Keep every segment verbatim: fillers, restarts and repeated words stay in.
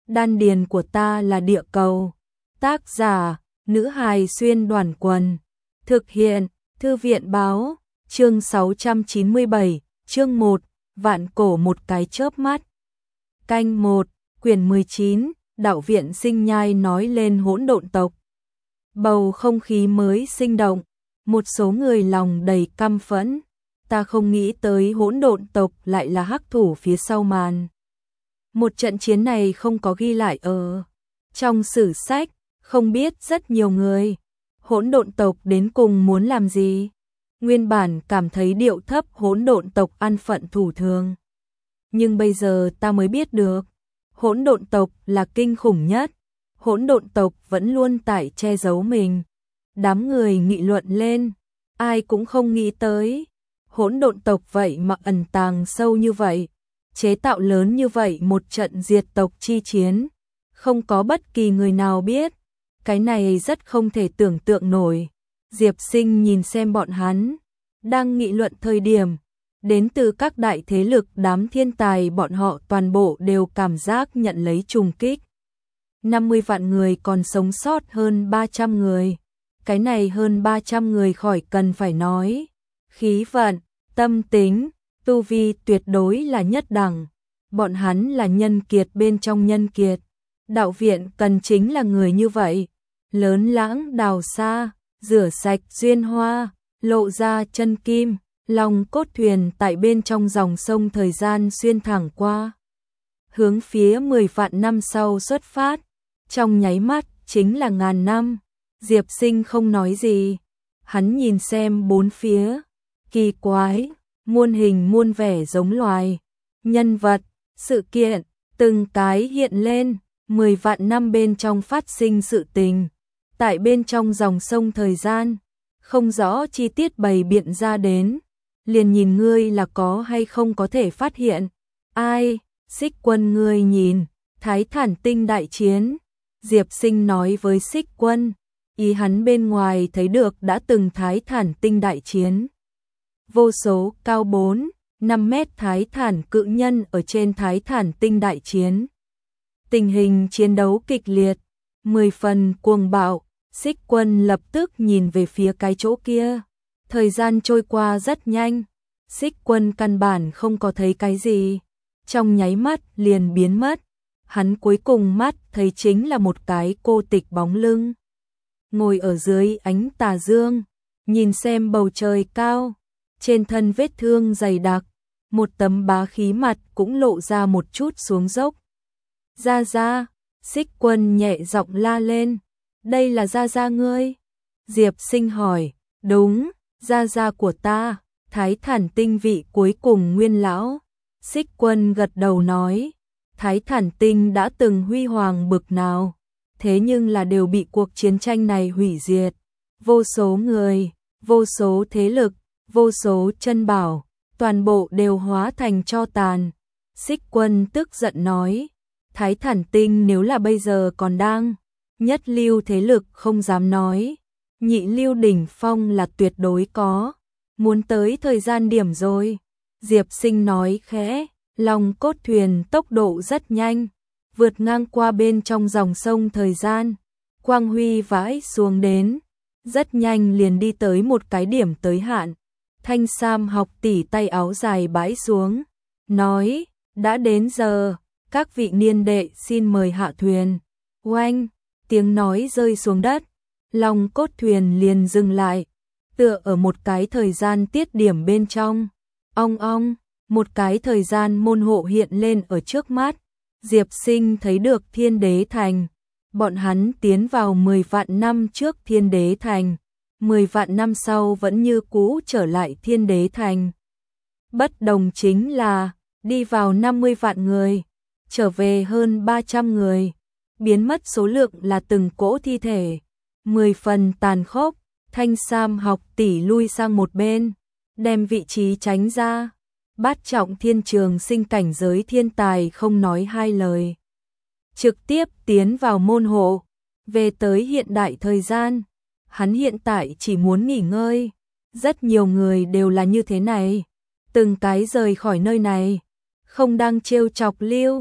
Đan điền của ta là địa cầu. Tác giả, nữ hài xuyên đoàn quần. Thực hiện, Thư viện báo, chương sáu trăm chín mươi bảy, chương một, vạn cổ một cái chớp mắt. Canh một, quyển mười chín, đạo viện sinh nhai nói lên hỗn độn tộc. Bầu không khí mới sinh động, một số người lòng đầy căm phẫn. Ta không nghĩ tới hỗn độn tộc lại là hắc thủ phía sau màn. Một trận chiến này không có ghi lại ở trong sử sách, không biết rất nhiều người. Hỗn độn tộc đến cùng muốn làm gì? Nguyên bản cảm thấy điệu thấp hỗn độn tộc ăn phận thủ thường. Nhưng bây giờ ta mới biết được, hỗn độn tộc là kinh khủng nhất. Hỗn độn tộc vẫn luôn tại che giấu mình. Đám người nghị luận lên, ai cũng không nghĩ tới. Hỗn độn tộc vậy mà ẩn tàng sâu như vậy, chế tạo lớn như vậy một trận diệt tộc chi chiến. Không có bất kỳ người nào biết, cái này rất không thể tưởng tượng nổi. Diệp Sinh nhìn xem bọn hắn, đang nghị luận thời điểm, đến từ các đại thế lực đám thiên tài bọn họ toàn bộ đều cảm giác nhận lấy trùng kích. năm mươi vạn người còn sống sót hơn ba trăm người. Cái này hơn ba trăm người khỏi cần phải nói. Khí vận, tâm tính, tu vi tuyệt đối là nhất đẳng. Bọn hắn là nhân kiệt bên trong nhân kiệt. Đạo viện cần chính là người như vậy. Lớn lãng đào xa, rửa sạch duyên hoa, lộ ra chân kim, lòng cốt thuyền tại bên trong dòng sông thời gian xuyên thẳng qua. Hướng phía mười vạn năm sau xuất phát, trong nháy mắt chính là ngàn năm. Diệp Sinh không nói gì, hắn nhìn xem bốn phía, kỳ quái, muôn hình muôn vẻ giống loài, nhân vật, sự kiện, từng cái hiện lên, mười vạn năm bên trong phát sinh sự tình. Tại bên trong dòng sông thời gian, không rõ chi tiết bày biện ra đến, liền nhìn ngươi là có hay không có thể phát hiện. Ai, Xích Quân ngươi nhìn, Thái Thản Tinh đại chiến. Diệp Sinh nói với Xích Quân, ý hắn bên ngoài thấy được đã từng Thái Thản Tinh đại chiến. Vô số cao bốn, năm mét Thái Thản cự nhân ở trên Thái Thản Tinh đại chiến. Tình hình chiến đấu kịch liệt, mười phần cuồng bạo. Xích Quân lập tức nhìn về phía cái chỗ kia. Thời gian trôi qua rất nhanh. Xích Quân căn bản không có thấy cái gì. Trong nháy mắt liền biến mất. Hắn cuối cùng mắt thấy chính là một cái cô tịch bóng lưng. Ngồi ở dưới ánh tà dương, nhìn xem bầu trời cao. Trên thân vết thương dày đặc, một tấm bá khí mặt cũng lộ ra một chút xuống dốc. Ra ra, Xích Quân nhẹ giọng la lên. Đây là gia gia ngươi? Diệp Sinh hỏi. Đúng, gia gia của ta, Thái Thản Tinh vị cuối cùng nguyên lão. Xích Quân gật đầu nói. Thái Thản Tinh đã từng huy hoàng bực nào, thế nhưng là đều bị cuộc chiến tranh này hủy diệt. Vô số người, vô số thế lực, vô số chân bảo, toàn bộ đều hóa thành tro tàn. Xích Quân tức giận nói. Thái Thản Tinh nếu là bây giờ còn đang nhất lưu thế lực không dám nói, nhị lưu đỉnh phong là tuyệt đối có. Muốn tới thời gian điểm rồi. Diệp Sinh nói khẽ, lòng cốt thuyền tốc độ rất nhanh, vượt ngang qua bên trong dòng sông thời gian. Quang huy vãi xuống đến, rất nhanh liền đi tới một cái điểm tới hạn. Thanh Sam học tỷ tay áo dài bãi xuống, nói, đã đến giờ, các vị niên đệ xin mời hạ thuyền. Oanh! Tiếng nói rơi xuống đất, lòng cốt thuyền liền dừng lại, tựa ở một cái thời gian tiết điểm bên trong. Ong ong, một cái thời gian môn hộ hiện lên ở trước mắt. Diệp Sinh thấy được Thiên Đế Thành. Bọn hắn tiến vào mười vạn năm trước Thiên Đế Thành, mười vạn năm sau vẫn như cũ trở lại Thiên Đế Thành. Bất đồng chính là, đi vào năm mươi vạn người, trở về hơn ba trăm người. Biến mất số lượng là từng cỗ thi thể, mười phần tàn khốc. Thanh Sam học tỷ lui sang một bên, đem vị trí tránh ra. Bát trọng thiên trường sinh cảnh giới thiên tài không nói hai lời, trực tiếp tiến vào môn hộ. Về tới hiện đại thời gian, hắn hiện tại chỉ muốn nghỉ ngơi. Rất nhiều người đều là như thế này, từng cái rời khỏi nơi này, không đang trêu chọc Lưu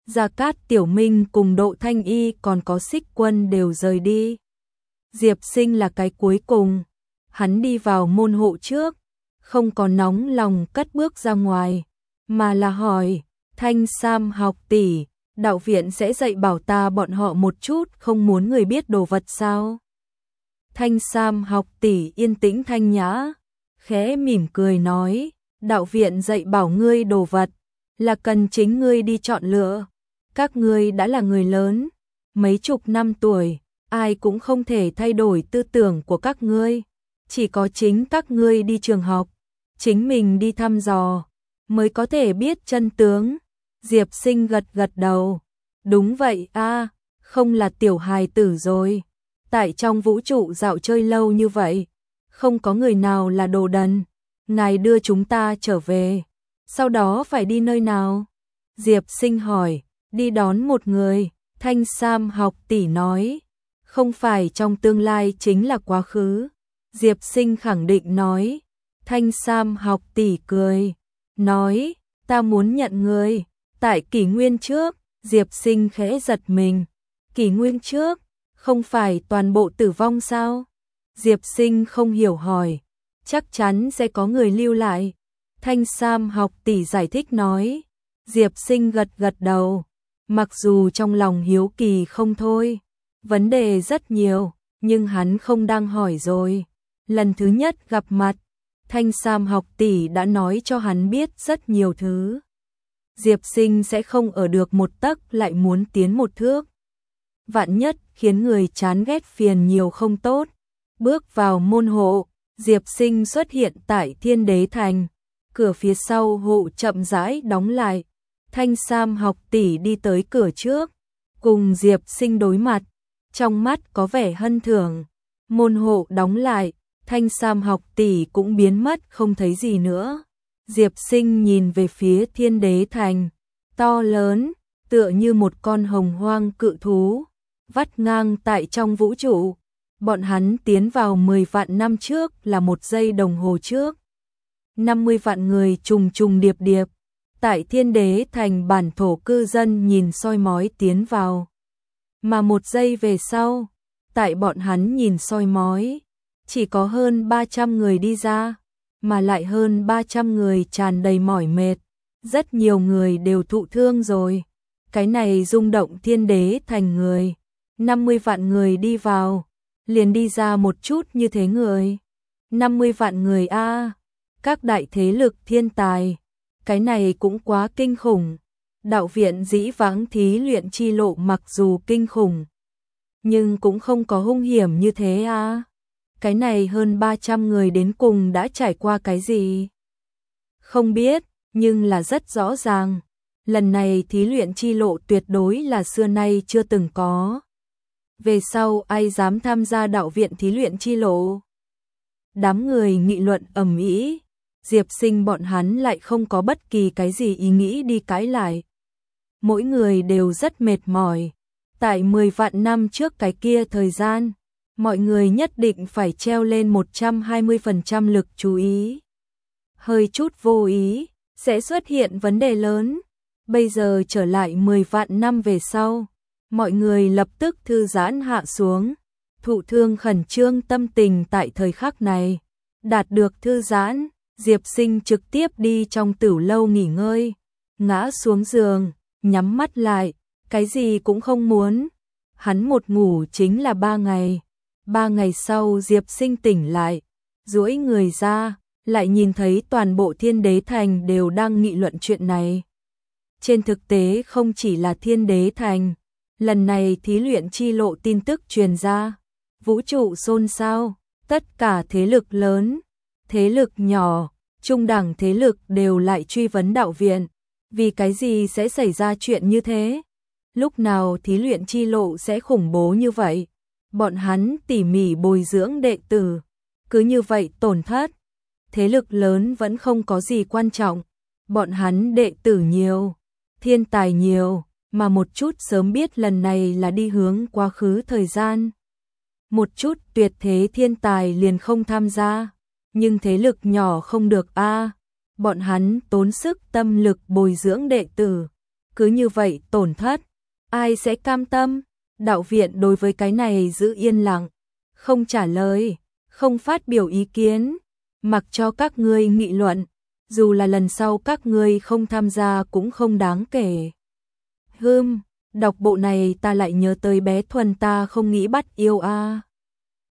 Gia Cát Tiểu Minh cùng Độ Thanh Y còn có Xích Quân đều rời đi. Diệp Sinh là cái cuối cùng, hắn đi vào môn hộ trước, không có nóng lòng cất bước ra ngoài, mà là hỏi, Thanh Sam học tỷ, đạo viện sẽ dạy bảo ta bọn họ một chút không muốn người biết đồ vật sao? Thanh Sam học tỷ yên tĩnh thanh nhã, khẽ mỉm cười nói, đạo viện dạy bảo ngươi đồ vật, là cần chính ngươi đi chọn lựa. Các ngươi đã là người lớn, mấy chục năm tuổi, ai cũng không thể thay đổi tư tưởng của các ngươi. Chỉ có chính các ngươi đi trường học, chính mình đi thăm dò, mới có thể biết chân tướng. Diệp Sinh gật gật đầu. Đúng vậy a, không là tiểu hài tử rồi. Tại trong vũ trụ dạo chơi lâu như vậy, không có người nào là đồ đần. Ngài đưa chúng ta trở về, sau đó phải đi nơi nào? Diệp Sinh hỏi. Đi đón một người, Thanh Sam học tỷ nói. Không phải trong tương lai chính là quá khứ. Diệp Sinh khẳng định nói. Thanh Sam học tỷ cười, nói, ta muốn nhận người. Tại kỷ nguyên trước, Diệp Sinh khẽ giật mình. Kỷ nguyên trước, không phải toàn bộ tử vong sao? Diệp Sinh không hiểu hỏi. Chắc chắn sẽ có người lưu lại. Thanh Sam học tỷ giải thích nói. Diệp Sinh gật gật đầu. Mặc dù trong lòng hiếu kỳ không thôi, vấn đề rất nhiều, nhưng hắn không đang hỏi rồi. Lần thứ nhất gặp mặt, Thanh Sam học tỷ đã nói cho hắn biết rất nhiều thứ. Diệp Sinh sẽ không ở được một tấc lại muốn tiến một thước. Vạn nhất khiến người chán ghét phiền nhiều không tốt. Bước vào môn hộ, Diệp Sinh xuất hiện tại Thiên Đế Thành. Cửa phía sau hộ chậm rãi đóng lại. Thanh Sam học tỷ đi tới cửa trước, cùng Diệp Sinh đối mặt, trong mắt có vẻ hân thưởng. Môn hộ đóng lại, Thanh Sam học tỷ cũng biến mất không thấy gì nữa. Diệp Sinh nhìn về phía Thiên Đế Thành, to lớn, tựa như một con hồng hoang cự thú, vắt ngang tại trong vũ trụ. Bọn hắn tiến vào mười vạn năm trước là một giây đồng hồ trước. năm mươi vạn người trùng trùng điệp điệp. Tại Thiên Đế Thành bản thổ cư dân nhìn soi mói tiến vào. Mà một giây về sau, tại bọn hắn nhìn soi mói, chỉ có hơn ba trăm người đi ra, mà lại hơn ba trăm người tràn đầy mỏi mệt. Rất nhiều người đều thụ thương rồi. Cái này rung động Thiên Đế Thành người. năm mươi vạn người đi vào, liền đi ra một chút như thế người. năm mươi vạn người a, các đại thế lực thiên tài. Cái này cũng quá kinh khủng. Đạo viện dĩ vãng thí luyện chi lộ mặc dù kinh khủng, nhưng cũng không có hung hiểm như thế à. Cái này hơn ba trăm người đến cùng đã trải qua cái gì? Không biết, nhưng là rất rõ ràng. Lần này thí luyện chi lộ tuyệt đối là xưa nay chưa từng có. Về sau ai dám tham gia đạo viện thí luyện chi lộ? Đám người nghị luận ầm ĩ. Diệp Sinh bọn hắn lại không có bất kỳ cái gì ý nghĩ đi cãi lại. Mỗi người đều rất mệt mỏi. Tại mười vạn năm trước cái kia thời gian, mọi người nhất định phải treo lên một trăm hai mươi phần trăm lực chú ý. Hơi chút vô ý, sẽ xuất hiện vấn đề lớn. Bây giờ trở lại mười vạn năm về sau, mọi người lập tức thư giãn hạ xuống. Thụ thương khẩn trương tâm tình tại thời khắc này, đạt được thư giãn. Diệp Sinh trực tiếp đi trong tửu lâu nghỉ ngơi, ngã xuống giường, nhắm mắt lại, cái gì cũng không muốn. Hắn một ngủ chính là ba ngày. Ba ngày sau Diệp Sinh tỉnh lại, duỗi người ra, lại nhìn thấy toàn bộ Thiên Đế Thành đều đang nghị luận chuyện này. Trên thực tế không chỉ là Thiên Đế Thành, lần này thí luyện chi lộ tin tức truyền ra, vũ trụ xôn xao, tất cả thế lực lớn, thế lực nhỏ, trung đẳng thế lực đều lại truy vấn đạo viện. Vì cái gì sẽ xảy ra chuyện như thế? Lúc nào thí luyện chi lộ sẽ khủng bố như vậy? Bọn hắn tỉ mỉ bồi dưỡng đệ tử, cứ như vậy tổn thất. Thế lực lớn vẫn không có gì quan trọng. Bọn hắn đệ tử nhiều, thiên tài nhiều, mà một chút sớm biết lần này là đi hướng quá khứ thời gian. Một chút tuyệt thế thiên tài liền không tham gia. Nhưng thế lực nhỏ không được a, à. Bọn hắn tốn sức tâm lực bồi dưỡng đệ tử, cứ như vậy tổn thất, ai sẽ cam tâm? Đạo viện đối với cái này giữ yên lặng, không trả lời, không phát biểu ý kiến, mặc cho các ngươi nghị luận, dù là lần sau các ngươi không tham gia cũng không đáng kể. Hừm, đọc bộ này ta lại nhớ tới bé Thuần ta không nghĩ bắt yêu a.